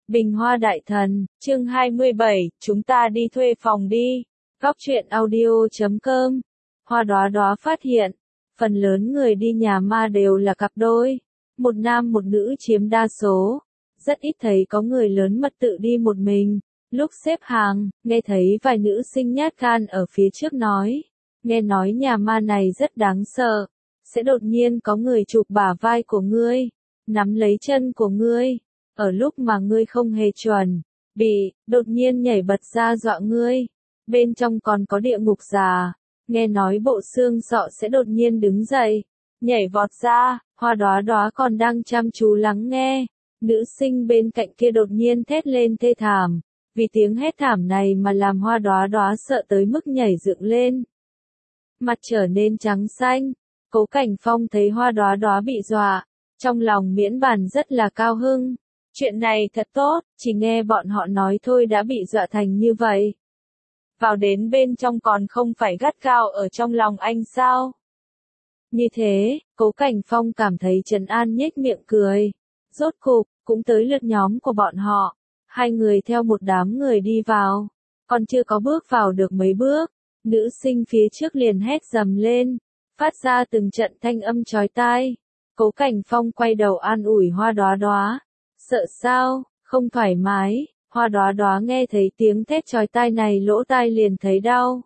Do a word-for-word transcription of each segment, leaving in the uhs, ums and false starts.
Bình Hoa Đại Thần, chương hai mươi bảy, chúng ta đi thuê phòng đi. Góc truyện audio chấm com. Hoa Đóa Đóa phát hiện, phần lớn người đi nhà ma đều là cặp đôi, một nam một nữ chiếm đa số, rất ít thấy có người lớn mật tự đi một mình. Lúc xếp hàng, nghe thấy vài nữ sinh nhát gan ở phía trước nói, nghe nói nhà ma này rất đáng sợ, sẽ đột nhiên có người chụp bả vai của ngươi, nắm lấy chân của ngươi. Ở lúc mà ngươi không hề chuẩn bị, đột nhiên nhảy bật ra dọa ngươi. Bên trong còn có địa ngục già, nghe nói bộ xương sọ sẽ đột nhiên đứng dậy, nhảy vọt ra. Hoa Đóa Đóa còn đang chăm chú lắng nghe, nữ sinh bên cạnh kia đột nhiên thét lên thê thảm, vì tiếng hét thảm này mà làm Hoa Đóa Đóa sợ tới mức nhảy dựng lên, mặt trở nên trắng xanh. Cố Cảnh Phong thấy Hoa Đóa Đóa bị dọa, trong lòng miễn bàn rất là cao hưng. Chuyện này thật tốt, chỉ nghe bọn họ nói thôi đã bị dọa thành như vậy. Vào đến bên trong còn không phải gắt gao ở trong lòng anh sao? Như thế, Cố Cảnh Phong cảm thấy trấn an nhếch miệng cười. Rốt cục, cũng tới lượt nhóm của bọn họ. Hai người theo một đám người đi vào. Còn chưa có bước vào được mấy bước, nữ sinh phía trước liền hét dầm lên, phát ra từng trận thanh âm chói tai. Cố Cảnh Phong quay đầu an ủi Hoa Đóa Đóa. Sợ sao, không thoải mái. Hoa Đóa Đóa nghe thấy tiếng thét chói tai này lỗ tai liền thấy đau.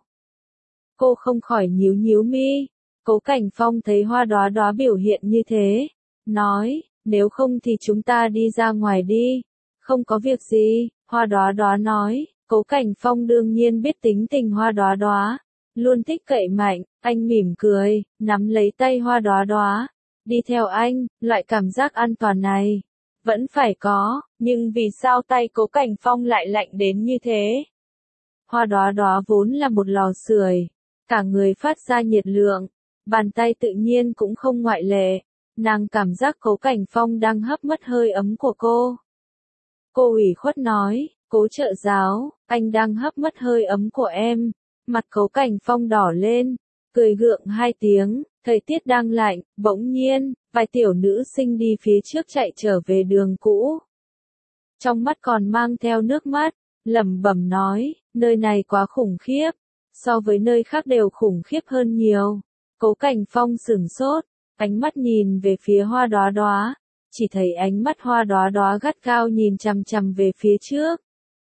Cô không khỏi nhíu nhíu mi. Cố Cảnh Phong thấy Hoa Đóa Đóa biểu hiện như thế, nói, nếu không thì chúng ta đi ra ngoài đi. Không có việc gì, Hoa Đóa Đóa nói. Cố Cảnh Phong đương nhiên biết tính tình Hoa Đóa Đóa, luôn thích cậy mạnh, anh mỉm cười, nắm lấy tay Hoa Đóa Đóa. Đi theo anh, loại cảm giác an toàn này vẫn phải có, nhưng vì sao tay Cố Cảnh Phong lại lạnh đến như thế? Hoa Đóa Đóa vốn là một lò sưởi, cả người phát ra nhiệt lượng, bàn tay tự nhiên cũng không ngoại lệ, nàng cảm giác Cố Cảnh Phong đang hấp mất hơi ấm của cô. Cô ủy khuất nói, Cố trợ giáo, anh đang hấp mất hơi ấm của em. Mặt Cố Cảnh Phong đỏ lên, cười gượng hai tiếng. Thời tiết đang lạnh, bỗng nhiên, vài tiểu nữ sinh đi phía trước chạy trở về đường cũ. Trong mắt còn mang theo nước mắt, lẩm bẩm nói, nơi này quá khủng khiếp, so với nơi khác đều khủng khiếp hơn nhiều. Cố Cảnh Phong sửng sốt, ánh mắt nhìn về phía Hoa Đóa Đóa, chỉ thấy ánh mắt Hoa Đóa Đóa gắt gao nhìn chằm chằm về phía trước,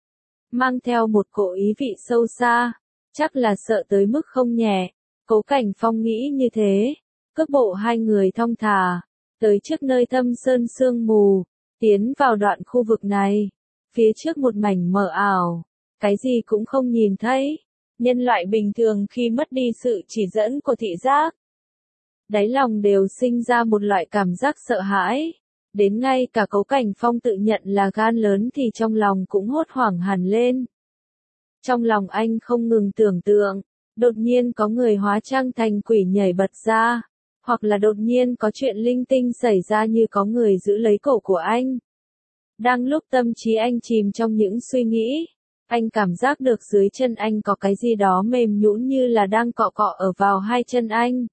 mang theo một cỗ ý vị sâu xa, chắc là sợ tới mức không nhẹ. Cố Cảnh Phong nghĩ như thế, cước bộ hai người thong thả, tới trước nơi thâm sơn sương mù, tiến vào đoạn khu vực này. Phía trước một mảnh mờ ảo, cái gì cũng không nhìn thấy. Nhân loại bình thường khi mất đi sự chỉ dẫn của thị giác, đáy lòng đều sinh ra một loại cảm giác sợ hãi. Đến ngay cả Cố Cảnh Phong tự nhận là gan lớn thì trong lòng cũng hốt hoảng hẳn lên. Trong lòng anh không ngừng tưởng tượng, đột nhiên có người hóa trang thành quỷ nhảy bật ra, hoặc là đột nhiên có chuyện linh tinh xảy ra như có người giữ lấy cổ của anh. Đang lúc tâm trí anh chìm trong những suy nghĩ, anh cảm giác được dưới chân anh có cái gì đó mềm nhũn như là đang cọ cọ ở vào hai chân anh.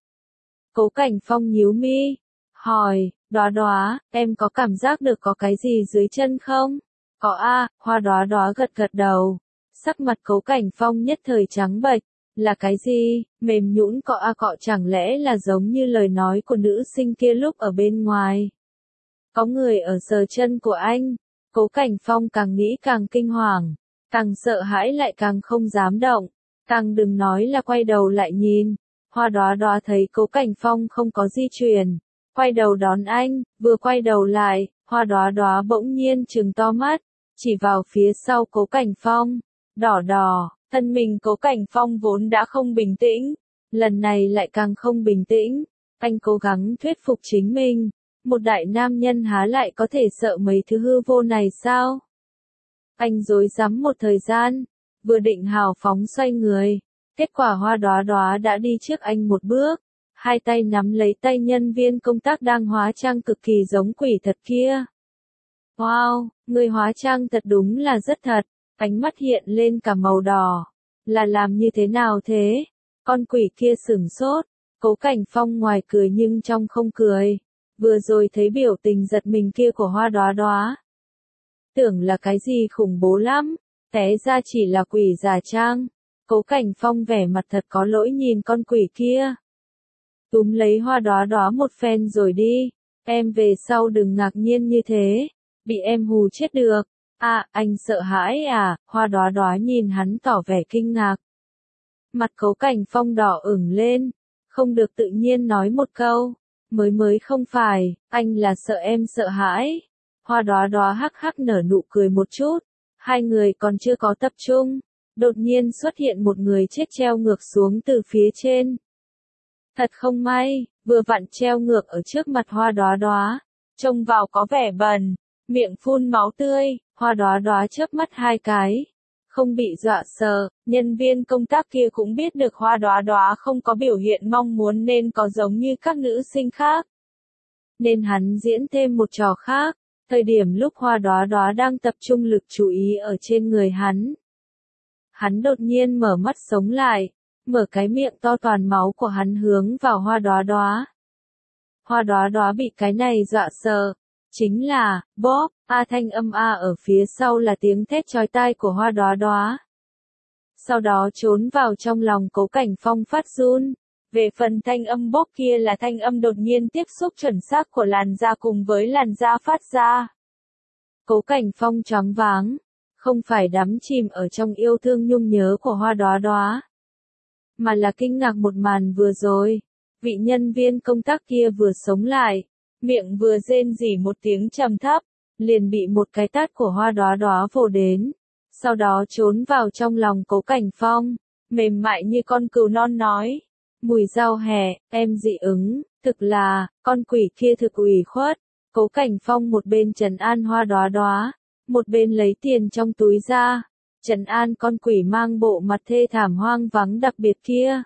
Cố Cảnh Phong nhíu mi, hỏi, Đóa Đóa, em có cảm giác được có cái gì dưới chân không? Có a. Hoa Đóa Đóa gật gật đầu. Sắc mặt Cố Cảnh Phong nhất thời trắng bệch. Là cái gì? Mềm nhũn cọ a cọ chẳng lẽ là giống như lời nói của nữ sinh kia lúc ở bên ngoài? Có người ở sờ chân của anh. Cố Cảnh Phong càng nghĩ càng kinh hoàng, càng sợ hãi lại càng không dám động, càng đừng nói là quay đầu lại nhìn. Hoa Đóa Đóa thấy Cố Cảnh Phong không có di chuyển, quay đầu đón anh, vừa quay đầu lại, Hoa Đóa Đóa bỗng nhiên trừng to mắt, chỉ vào phía sau Cố Cảnh Phong, đỏ đỏ. Thân mình Cố Cảnh Phong vốn đã không bình tĩnh, lần này lại càng không bình tĩnh. Anh cố gắng thuyết phục chính mình, một đại nam nhân há lại có thể sợ mấy thứ hư vô này sao? Anh rối rắm một thời gian, vừa định hào phóng xoay người, kết quả Hoa Đóa Đóa đã đi trước anh một bước, hai tay nắm lấy tay nhân viên công tác đang hóa trang cực kỳ giống quỷ thật kia. Wow, người hóa trang thật đúng là rất thật. Ánh mắt hiện lên cả màu đỏ. Là làm như thế nào thế? Con quỷ kia sửng sốt. Cố Cảnh Phong ngoài cười nhưng trong không cười. Vừa rồi thấy biểu tình giật mình kia của Hoa Đóa Đóa, tưởng là cái gì khủng bố lắm, té ra chỉ là quỷ giả trang. Cố Cảnh Phong vẻ mặt thật có lỗi nhìn con quỷ kia. Túm lấy Hoa Đóa Đóa một phen rồi đi, em về sau đừng ngạc nhiên như thế, bị em hù chết được. À, anh sợ hãi à, Hoa Đóa Đóa nhìn hắn tỏ vẻ kinh ngạc. Mặt Cố Cảnh Phong đỏ ửng lên, không được tự nhiên nói một câu, mới mới không phải, anh là sợ em sợ hãi. Hoa Đóa Đóa hắc hắc nở nụ cười một chút, hai người còn chưa có tập trung, đột nhiên xuất hiện một người chết treo ngược xuống từ phía trên. Thật không may, vừa vặn treo ngược ở trước mặt Hoa Đóa Đóa, trông vào có vẻ bẩn, miệng phun máu tươi. Hoa Đóa Đóa chớp mắt hai cái, không bị dọa sợ. Nhân viên công tác kia cũng biết được Hoa Đóa Đóa không có biểu hiện mong muốn nên có giống như các nữ sinh khác, nên hắn diễn thêm một trò khác. Thời điểm lúc Hoa Đóa Đóa đang tập trung lực chú ý ở trên người hắn, hắn đột nhiên mở mắt sống lại, mở cái miệng to toàn máu của hắn hướng vào Hoa Đóa Đóa. Hoa Đóa Đóa bị cái này dọa sợ, chính là, bóp, a thanh âm a ở phía sau là tiếng thét chói tai của Hoa Đóa Đóa. Sau đó trốn vào trong lòng Cố Cảnh Phong phát run. Về phần thanh âm bóp kia là thanh âm đột nhiên tiếp xúc chuẩn xác của làn da cùng với làn da phát ra. Cố Cảnh Phong choáng váng, không phải đắm chìm ở trong yêu thương nhung nhớ của Hoa Đóa Đóa, mà là kinh ngạc một màn vừa rồi. Vị nhân viên công tác kia vừa sống lại, miệng vừa rên rỉ một tiếng trầm thấp, liền bị một cái tát của Hoa Đóa Đóa vồ đến, sau đó trốn vào trong lòng Cố Cảnh Phong, mềm mại như con cừu non nói, mùi rau hẹ, em dị ứng, thực là, con quỷ kia thực ủy khuất. Cố Cảnh Phong một bên trấn an Hoa Đóa Đóa, một bên lấy tiền trong túi ra, trấn an con quỷ mang bộ mặt thê thảm hoang vắng đặc biệt kia.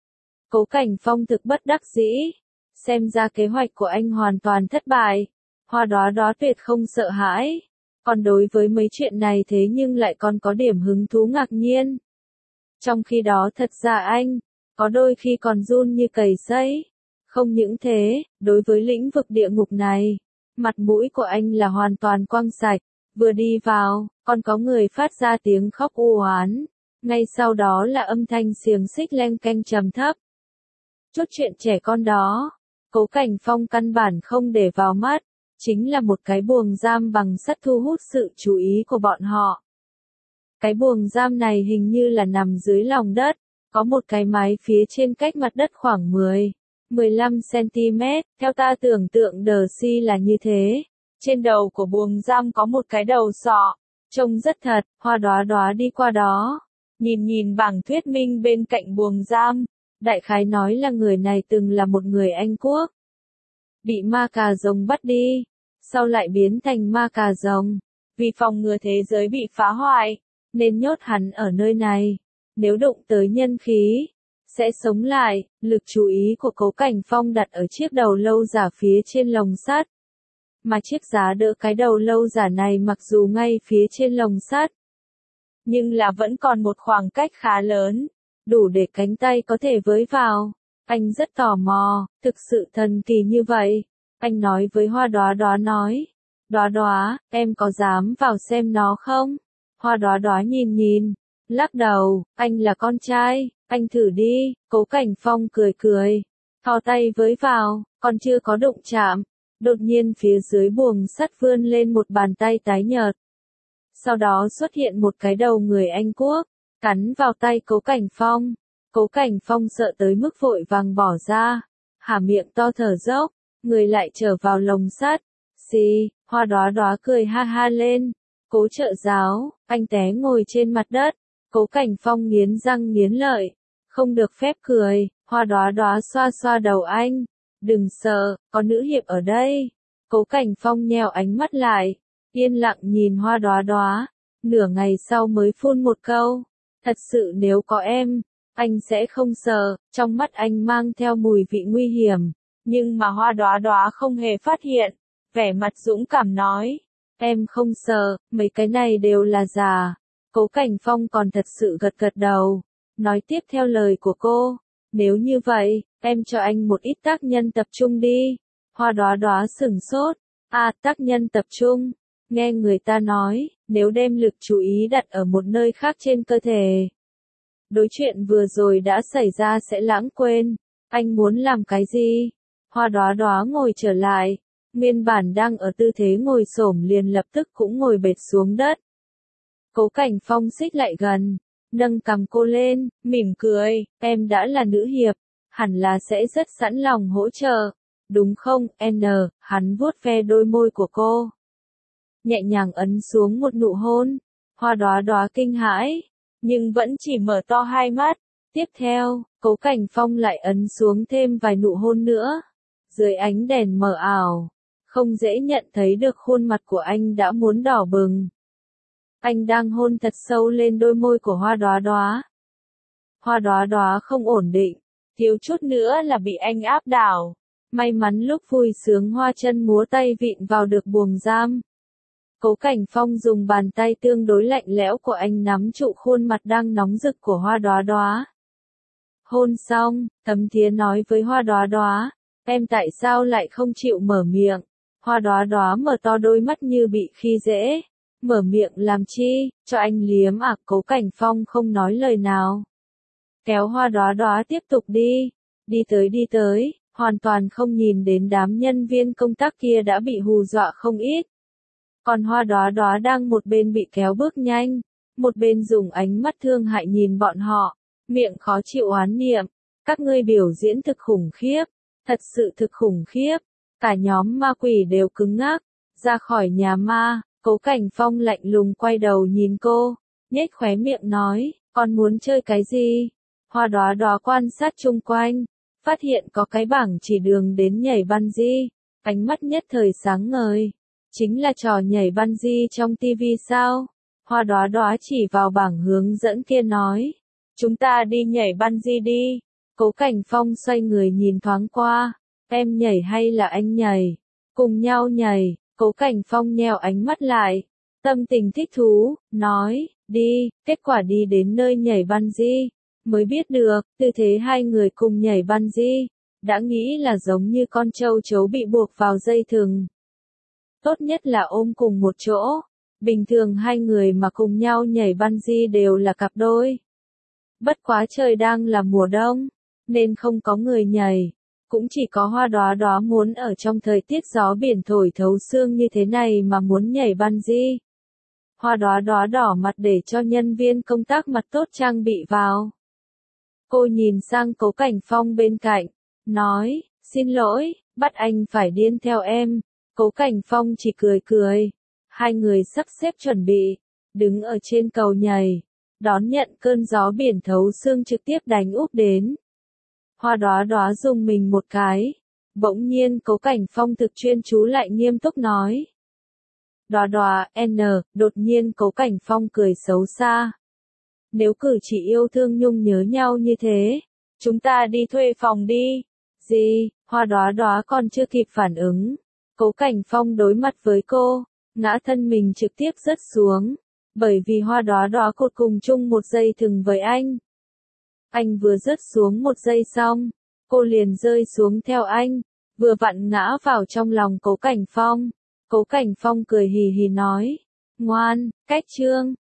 Cố Cảnh Phong thực bất đắc dĩ, xem ra kế hoạch của anh hoàn toàn thất bại. Hoa Đóa Đóa tuyệt không sợ hãi, còn đối với mấy chuyện này thế nhưng lại còn có điểm hứng thú ngạc nhiên. Trong khi đó thật ra anh, có đôi khi còn run như cầy sấy. Không những thế, đối với lĩnh vực địa ngục này, mặt mũi của anh là hoàn toàn quang sạch. Vừa đi vào, còn có người phát ra tiếng khóc u oán, ngay sau đó là âm thanh xiềng xích leng keng trầm thấp. Chút chuyện trẻ con đó, Cố Cảnh Phong căn bản không để vào mắt, chính là một cái buồng giam bằng sắt thu hút sự chú ý của bọn họ. Cái buồng giam này hình như là nằm dưới lòng đất, có một cái mái phía trên cách mặt đất khoảng mười, mười lăm xăng-ti-mét, theo ta tưởng tượng đờ si là như thế. Trên đầu của buồng giam có một cái đầu sọ, trông rất thật. Hoa Đóa Đóa đi qua đó, nhìn nhìn bảng thuyết minh bên cạnh buồng giam, đại khái nói là người này từng là một người Anh Quốc, bị ma cà rồng bắt đi, sau lại biến thành ma cà rồng, vì phòng ngừa thế giới bị phá hoại, nên nhốt hắn ở nơi này, nếu đụng tới nhân khí, sẽ sống lại. Lực chú ý của Cố Cảnh Phong đặt ở chiếc đầu lâu giả phía trên lồng sắt, mà chiếc giá đỡ cái đầu lâu giả này mặc dù ngay phía trên lồng sắt, nhưng là vẫn còn một khoảng cách khá lớn, đủ để cánh tay có thể với vào. Anh rất tò mò, thực sự thần kỳ như vậy. Anh nói với Hoa Đóa Đóa nói, Đóa Đóa, em có dám vào xem nó không? Hoa Đóa Đóa nhìn nhìn, lắc đầu, anh là con trai, anh thử đi. Cố Cảnh Phong cười cười, thò tay với vào, còn chưa có đụng chạm, đột nhiên phía dưới buồng sắt vươn lên một bàn tay tái nhợt. Sau đó xuất hiện một cái đầu người Anh Quốc, cắn vào tay Cố Cảnh Phong. Cố Cảnh Phong sợ tới mức vội vàng bỏ ra, há miệng to thở dốc, người lại trở vào lồng sắt. Xì, Hoa Đóa Đóa cười ha ha lên. Cố trợ giáo, anh té ngồi trên mặt đất. Cố Cảnh Phong nghiến răng nghiến lợi, không được phép cười. Hoa Đóa Đóa xoa xoa đầu anh, đừng sợ, có nữ hiệp ở đây. Cố Cảnh Phong nheo ánh mắt lại, yên lặng nhìn Hoa Đóa Đóa, nửa ngày sau mới phun một câu, thật sự nếu có em, anh sẽ không sợ. Trong mắt anh mang theo mùi vị nguy hiểm, nhưng mà Hoa Đóa Đóa không hề phát hiện, vẻ mặt dũng cảm nói, em không sợ, mấy cái này đều là giả. Cố Cảnh Phong còn thật sự gật gật đầu, nói tiếp theo lời của cô, nếu như vậy, em cho anh một ít tác nhân tập trung đi. Hoa Đóa Đóa sửng sốt, à tác nhân tập trung, Nghe người ta nói, nếu đem lực chú ý đặt ở một nơi khác trên cơ thể, đối chuyện vừa rồi đã xảy ra sẽ lãng quên. Anh muốn làm cái gì? Hoa Đóa Đóa ngồi trở lại, nguyên bản đang ở tư thế ngồi xổm liền lập tức cũng ngồi bệt xuống đất. Cố Cảnh Phong xích lại gần, nâng cằm cô lên, mỉm cười, em đã là nữ hiệp, hẳn là sẽ rất sẵn lòng hỗ trợ, đúng không, N, hắn vuốt ve đôi môi của cô. Nhẹ nhàng ấn xuống một nụ hôn, Hoa Đóa Đóa kinh hãi, nhưng vẫn chỉ mở to hai mắt. Tiếp theo, Cố Cảnh Phong lại ấn xuống thêm vài nụ hôn nữa. Dưới ánh đèn mờ ảo, không dễ nhận thấy được khuôn mặt của anh đã muốn đỏ bừng. Anh đang hôn thật sâu lên đôi môi của Hoa Đóa Đóa. Hoa Đóa Đóa không ổn định, thiếu chút nữa là bị anh áp đảo. May mắn lúc vui sướng hoa chân múa tay vịn vào được buồng giam. Cố Cảnh Phong dùng bàn tay tương đối lạnh lẽo của anh nắm trụ khuôn mặt đang nóng rực của Hoa Đóa Đóa. Hôn xong, Thấm Thía nói với Hoa Đóa Đóa, em tại sao lại không chịu mở miệng? Hoa Đóa Đóa mở to đôi mắt như bị khi dễ. Mở miệng làm chi, cho anh liếm à? Cố Cảnh Phong không nói lời nào. Kéo Hoa Đóa Đóa tiếp tục đi. Đi tới đi tới, hoàn toàn không nhìn đến đám nhân viên công tác kia đã bị hù dọa không ít. Còn Hoa Đóa Đóa đang một bên bị kéo bước nhanh, một bên dùng ánh mắt thương hại nhìn bọn họ, miệng khó chịu oán niệm. Các ngươi biểu diễn thực khủng khiếp, thật sự thực khủng khiếp. Cả nhóm ma quỷ đều cứng ngắc, ra khỏi nhà ma. Cố Cảnh Phong lạnh lùng quay đầu nhìn cô, nhếch khóe miệng nói, con muốn chơi cái gì? Hoa Đóa Đóa quan sát chung quanh, phát hiện có cái bảng chỉ đường đến nhảy bungee, ánh mắt nhất thời sáng ngời. Chính là trò nhảy bungee trong tivi sao? Hoa Đóa Đóa chỉ vào bảng hướng dẫn kia nói, chúng ta đi nhảy bungee đi. Cố Cảnh Phong xoay người nhìn thoáng qua, em nhảy hay là anh nhảy? Cùng nhau nhảy. Cố Cảnh Phong nheo ánh mắt lại, tâm tình thích thú, nói, đi. Kết quả đi đến nơi nhảy bungee, mới biết được, tư thế hai người cùng nhảy bungee, đã nghĩ là giống như con trâu chấu bị buộc vào dây thừng. Tốt nhất là ôm cùng một chỗ, bình thường hai người mà cùng nhau nhảy bungee đều là cặp đôi. Bất quá trời đang là mùa đông, nên không có người nhảy. Cũng chỉ có Hoa Đóa Đóa muốn ở trong thời tiết gió biển thổi thấu xương như thế này mà muốn nhảy bungee. Hoa Đóa Đóa đỏ mặt để cho nhân viên công tác mặt tốt trang bị vào. Cô nhìn sang Cố Cảnh Phong bên cạnh, nói, xin lỗi, bắt anh phải điên theo em. Cố Cảnh Phong chỉ cười cười. Hai người sắp xếp chuẩn bị, đứng ở trên cầu nhảy, đón nhận cơn gió biển thấu xương trực tiếp đánh úp đến. Hoa Đóa Đóa dùng mình một cái. Bỗng nhiên Cố Cảnh Phong thực chuyên chú lại nghiêm túc nói. Đóa Đóa, N, đột nhiên Cố Cảnh Phong cười xấu xa. Nếu cử chỉ yêu thương nhung nhớ nhau như thế, chúng ta đi thuê phòng đi. Gì? Hoa Đóa Đóa còn chưa kịp phản ứng. Cố Cảnh Phong đối mặt với cô, ngã thân mình trực tiếp rớt xuống. Bởi vì Hoa Đóa Đóa cột cùng chung một dây thừng với anh. Anh vừa rớt xuống một giây xong, cô liền rơi xuống theo anh, vừa vặn ngã vào trong lòng Cố Cảnh Phong. Cố Cảnh Phong cười hì hì nói, ngoan, cách trương,